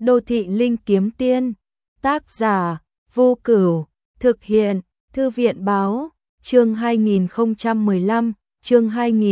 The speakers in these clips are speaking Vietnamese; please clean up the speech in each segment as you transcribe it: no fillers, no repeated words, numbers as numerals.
Đô thị linh kiếm tiên, tác giả, Vô Cửu, thực hiện, Thư viện báo, chương 2015, chương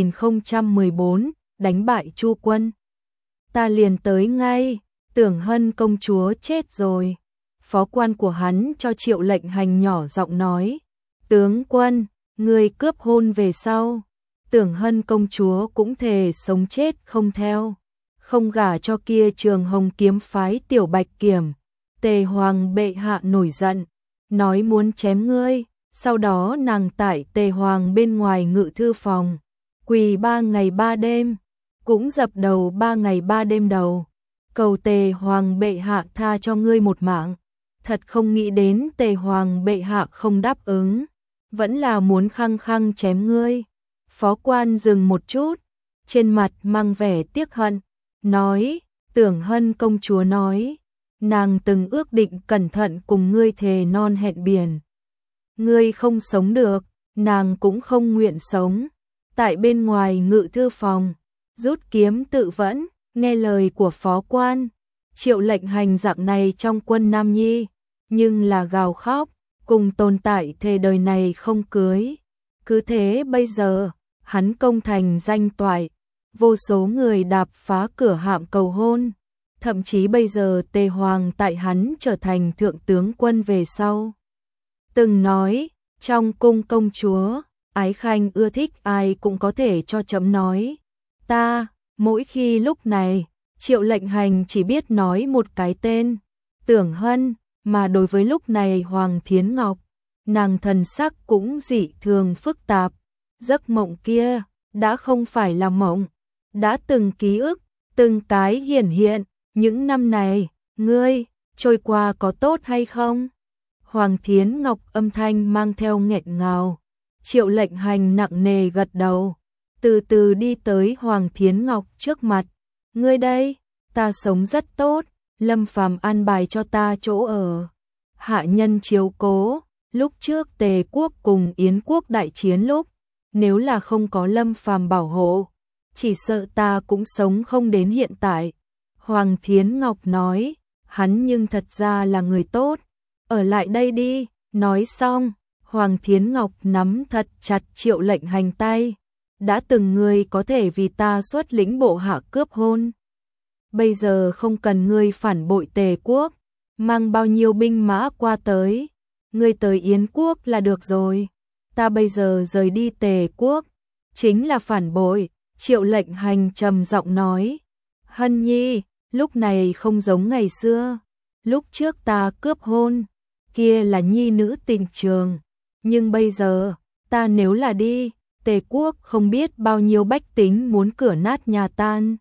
2014, đánh bại Chu quân. Ta liền tới ngay, Tưởng Hân công chúa chết rồi. Phó quan của hắn cho Triệu Lệnh Hành nhỏ giọng nói, tướng quân, người cướp hôn về sau. Tưởng Hân công chúa cũng thề sống chết không theo, không gả cho kia Trường Hồng kiếm phái Tiểu Bạch Kiểm. Tề Hoàng bệ hạ nổi giận, nói muốn chém ngươi. Sau đó nàng tại Tề Hoàng bên ngoài ngự thư phòng, quỳ 3 ngày 3 đêm, cũng dập đầu 3 ngày 3 đêm đầu, cầu Tề Hoàng bệ hạ tha cho ngươi một mạng. Thật không nghĩ đến Tề Hoàng bệ hạ không đáp ứng, vẫn là muốn khăng khăng chém ngươi. Phó quan dừng một chút, trên mặt mang vẻ tiếc hận, nói, Tưởng Hân công chúa nói, nàng từng ước định cẩn thận cùng ngươi thề non hẹn biển. Ngươi không sống được, nàng cũng không nguyện sống. Tại bên ngoài ngự thư phòng, rút kiếm tự vẫn, nghe lời của phó quan. Triệu Lệnh Hành dạng này trong quân Nam Nhi, nhưng là gào khóc, cùng tồn tại thề đời này không cưới. Cứ thế bây giờ, hắn công thành danh toại, vô số người đạp phá cửa hạm cầu hôn. Thậm chí bây giờ Tề Hoàng tại hắn trở thành thượng tướng quân về sau, từng nói, trong cung công chúa, ái khanh ưa thích ai cũng có thể cho chấm nói. Ta, mỗi khi lúc này, Triệu Lệnh Hành chỉ biết nói một cái tên, Tưởng Hân, mà đối với lúc này Hoàng Thiến Ngọc, nàng thần sắc cũng dị thường phức tạp. Giấc mộng kia, đã không phải là mộng, đã từng ký ức, từng cái hiển hiện. Những năm này, ngươi, trôi qua có tốt hay không? Hoàng Thiến Ngọc âm thanh mang theo nghẹn ngào. Triệu Lệnh Hành nặng nề gật đầu, từ từ đi tới Hoàng Thiến Ngọc trước mặt. Ngươi đây, ta sống rất tốt, Lâm Phàm an bài cho ta chỗ ở, hạ nhân chiếu cố. Lúc trước Tề quốc cùng Yến quốc đại chiến lúc, nếu là không có Lâm Phàm bảo hộ, chỉ sợ ta cũng sống không đến hiện tại. Hoàng Thiến Ngọc nói, hắn nhưng thật ra là người tốt, ở lại đây đi. Nói xong, Hoàng Thiến Ngọc nắm thật chặt Triệu Lệnh Hành tay. Đã từng ngươi có thể vì ta xuất lĩnh bộ hạ cướp hôn, bây giờ không cần ngươi phản bội Tề quốc, mang bao nhiêu binh mã qua tới, ngươi tới Yến quốc là được rồi. Ta bây giờ rời đi Tề quốc, chính là phản bội. Triệu Lệnh Hành trầm giọng nói, Hân nhi, lúc này không giống ngày xưa. Lúc trước ta cướp hôn, kia là nhi nữ tình trường, nhưng bây giờ, ta nếu là đi, Tề quốc không biết bao nhiêu bách tính muốn cửa nát nhà tan.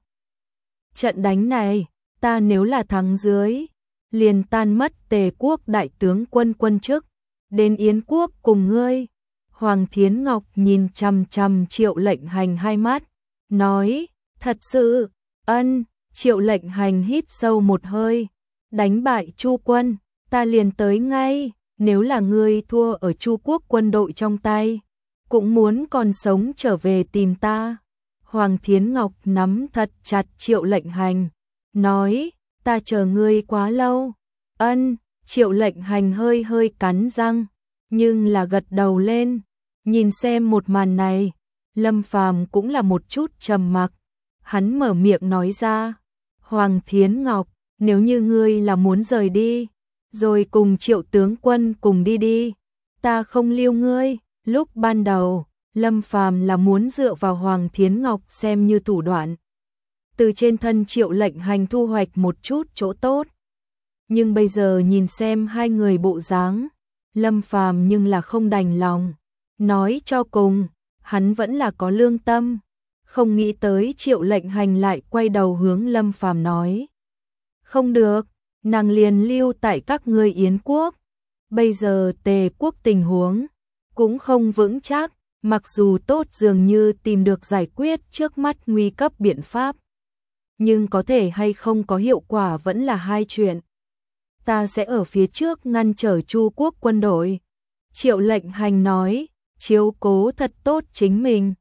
Trận đánh này, ta nếu là thắng dưới, liền tan mất Tề quốc đại tướng quân quân chức, đến Yến quốc cùng ngươi. Hoàng Thiến Ngọc nhìn chằm chằm Triệu Lệnh Hành hai mắt, nói, thật sự, ân. Triệu Lệnh Hành hít sâu một hơi, đánh bại Chu quân, ta liền tới ngay. Nếu là ngươi thua ở Chu quốc quân đội trong tay, cũng muốn còn sống trở về tìm ta. Hoàng Thiến Ngọc nắm thật chặt Triệu Lệnh Hành, nói, ta chờ ngươi quá lâu. Ân. Triệu Lệnh Hành hơi hơi cắn răng, nhưng là gật đầu lên. Nhìn xem một màn này, Lâm Phàm cũng là một chút trầm mặc. Hắn mở miệng nói ra, Hoàng Thiến Ngọc, nếu như ngươi là muốn rời đi, rồi cùng Triệu tướng quân cùng đi đi, ta không lưu ngươi. Lúc ban đầu, Lâm Phàm là muốn dựa vào Hoàng Thiến Ngọc xem như thủ đoạn, từ trên thân Triệu Lệnh Hành thu hoạch một chút chỗ tốt. Nhưng bây giờ nhìn xem hai người bộ dáng, Lâm Phàm nhưng là không đành lòng. Nói cho cùng, hắn vẫn là có lương tâm. Không nghĩ tới Triệu Lệnh Hành lại quay đầu hướng Lâm Phàm nói, không được, nàng liền lưu tại các ngươi Yến quốc. Bây giờ Tề quốc tình huống cũng không vững chắc, mặc dù tốt dường như tìm được giải quyết trước mắt nguy cấp biện pháp, nhưng có thể hay không có hiệu quả vẫn là hai chuyện. Ta sẽ ở phía trước ngăn trở Chu quốc quân đội. Triệu Lệnh Hành nói, chiếu cố thật tốt chính mình.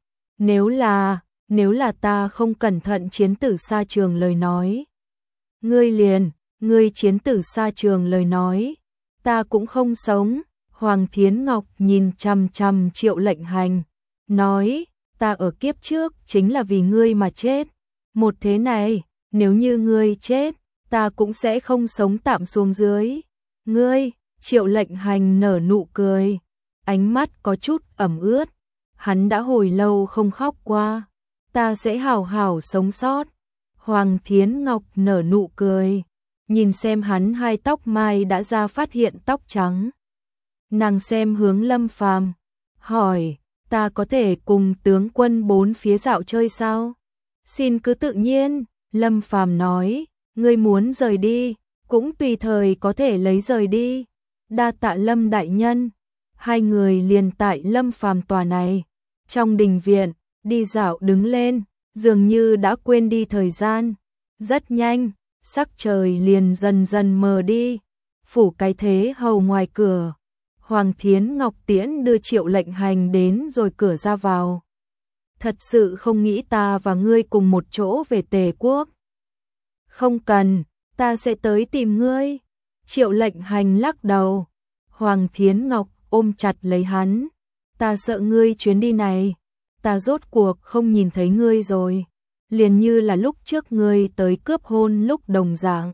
Nếu là ta không cẩn thận chiến tử xa trường lời nói, ngươi liền ngươi chiến tử xa trường lời nói, ta cũng không sống. Hoàng Thiến Ngọc nhìn chằm chằm Triệu Lệnh Hành, nói, ta ở kiếp trước chính là vì ngươi mà chết. Một thế này, nếu như ngươi chết, ta cũng sẽ không sống tạm xuống dưới. Ngươi, Triệu Lệnh Hành nở nụ cười, ánh mắt có chút ẩm ướt. Hắn đã hồi lâu không khóc qua, ta sẽ hảo hảo sống sót. Hoàng Thiến Ngọc nở nụ cười, nhìn xem hắn hai tóc mai đã ra phát hiện tóc trắng. Nàng xem hướng Lâm Phàm, hỏi, ta có thể cùng tướng quân bốn phía dạo chơi sao? Xin cứ tự nhiên. Lâm Phàm nói, ngươi muốn rời đi, cũng tùy thời có thể lấy rời đi. Đa tạ Lâm đại nhân. Hai người liền tại Lâm Phàm tòa này, trong đình viện, đi dạo đứng lên, dường như đã quên đi thời gian. Rất nhanh, sắc trời liền dần dần mờ đi. Phủ Cái Thế hầu ngoài cửa, Hoàng Thiến Ngọc tiễn đưa Triệu Lệnh Hành đến rồi cửa ra vào. Thật sự không nghĩ ta và ngươi cùng một chỗ về Tề quốc. Không cần, ta sẽ tới tìm ngươi. Triệu Lệnh Hành lắc đầu. Hoàng Thiến Ngọc ôm chặt lấy hắn. Ta sợ ngươi chuyến đi này, ta rốt cuộc không nhìn thấy ngươi rồi. Liền như là lúc trước ngươi tới cướp hôn lúc đồng dạng.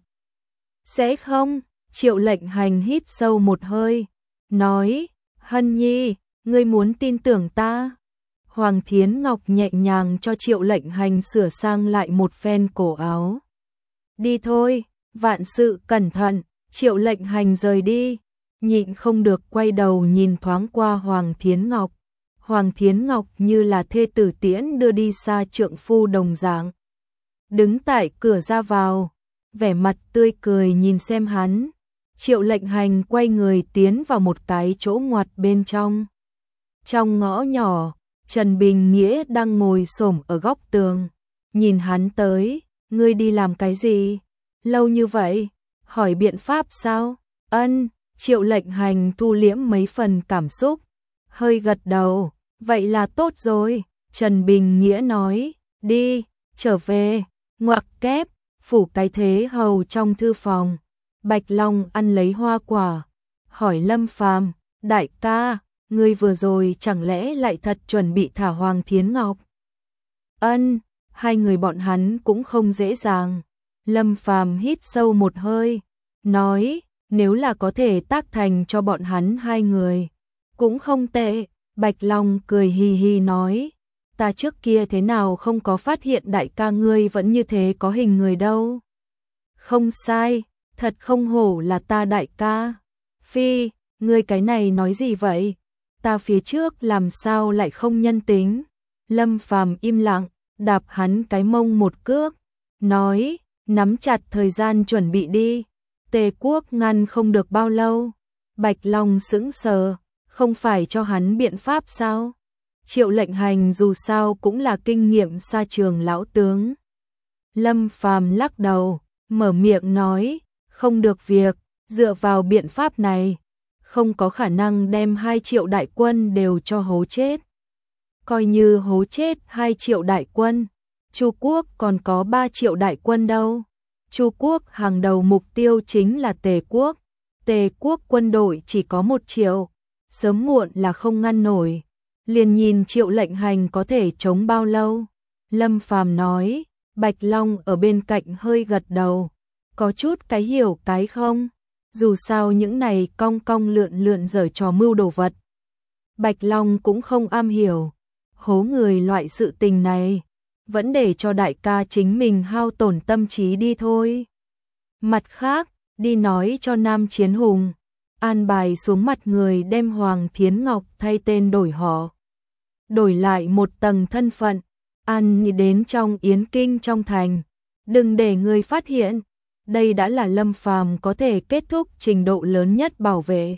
Sẽ không? Triệu Lệnh Hành hít sâu một hơi, nói, Hân Nhi, ngươi muốn tin tưởng ta. Hoàng Thiến Ngọc nhẹ nhàng cho Triệu Lệnh Hành sửa sang lại một phen cổ áo. Đi thôi, vạn sự cẩn thận. Triệu Lệnh Hành rời đi, nhịn không được quay đầu nhìn thoáng qua Hoàng Thiến Ngọc. Hoàng Thiến Ngọc như là thê tử tiễn đưa đi xa trượng phu đồng dạng. Đứng tại cửa ra vào, vẻ mặt tươi cười nhìn xem hắn. Triệu Lệnh Hành quay người tiến vào một cái chỗ ngoặt bên trong. Trong ngõ nhỏ, Trần Bình Nghĩa đang ngồi xổm ở góc tường. Nhìn hắn tới, ngươi đi làm cái gì? Lâu như vậy, hỏi biện pháp sao? Ân, Triệu Lệnh Hành thu liễm mấy phần cảm xúc, hơi gật đầu, vậy là tốt rồi. Trần Bình Nghĩa nói, đi, trở về. Ngoặc kép, Phủ Cái Thế hầu trong thư phòng. Bạch Long ăn lấy hoa quả, hỏi Lâm Phàm, đại ca, ngươi vừa rồi chẳng lẽ lại thật chuẩn bị thả Hoàng Thiến Ngọc? Ân, hai người bọn hắn cũng không dễ dàng. Lâm Phàm hít sâu một hơi, nói, nếu là có thể tác thành cho bọn hắn hai người, cũng không tệ. Bạch Long cười hì hì nói, ta trước kia thế nào không có phát hiện đại ca ngươi vẫn như thế có hình người đâu. Không sai, thật không hổ là ta đại ca. Phi, ngươi cái này nói gì vậy? Ta phía trước làm sao lại không nhân tính? Lâm Phàm im lặng, đạp hắn cái mông một cước, nói, nắm chặt thời gian chuẩn bị đi. Tề quốc ngăn không được bao lâu. Bạch Long sững sờ, không phải cho hắn biện pháp sao? Triệu Lệnh Hành dù sao cũng là kinh nghiệm xa trường lão tướng. Lâm Phàm lắc đầu, mở miệng nói, không được việc, dựa vào biện pháp này, không có khả năng đem 2 triệu đại quân đều cho hố chết. Coi như hố chết 2 triệu đại quân, Chu quốc còn có 3 triệu đại quân đâu. Chu quốc hàng đầu mục tiêu chính là Tề quốc. Tề quốc quân đội chỉ có 1 triệu, sớm muộn là không ngăn nổi. Liền nhìn Triệu Lệnh Hành có thể chống bao lâu. Lâm Phàm nói, Bạch Long ở bên cạnh hơi gật đầu, có chút cái hiểu cái không. Dù sao những này cong cong lượn lượn giở trò mưu đồ vật, Bạch Long cũng không am hiểu. Hố người loại sự tình này, vẫn để cho đại ca chính mình hao tổn tâm trí đi thôi. Mặt khác, đi nói cho Nam Chiến Hùng, an bài xuống mặt người đem Hoàng Thiến Ngọc thay tên đổi họ, đổi lại một tầng thân phận, ăn đến trong Yến Kinh trong thành, đừng để người phát hiện. Đây đã là Lâm Phàm có thể kết thúc trình độ lớn nhất bảo vệ.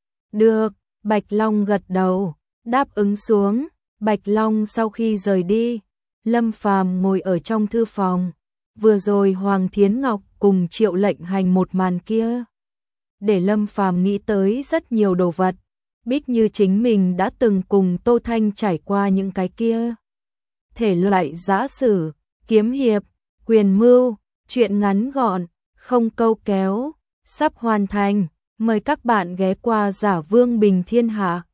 Được, Bạch Long gật đầu, đáp ứng xuống. Bạch Long sau khi rời đi, Lâm Phàm ngồi ở trong thư phòng. Vừa rồi Hoàng Thiến Ngọc cùng Triệu Lệnh Hành một màn kia, để Lâm Phàm nghĩ tới rất nhiều đồ vật, biết như chính mình đã từng cùng Tô Thanh trải qua những cái kia. Thể loại giã sử, kiếm hiệp, quyền mưu, chuyện ngắn gọn, không câu kéo, sắp hoàn thành. Mời các bạn ghé qua Giả Vương Bình Thiên Hạ.